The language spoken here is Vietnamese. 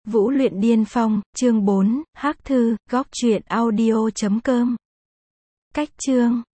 Vũ luyện điên phong, chương 4, Hắc thư, góc truyện audio.com. Cách chương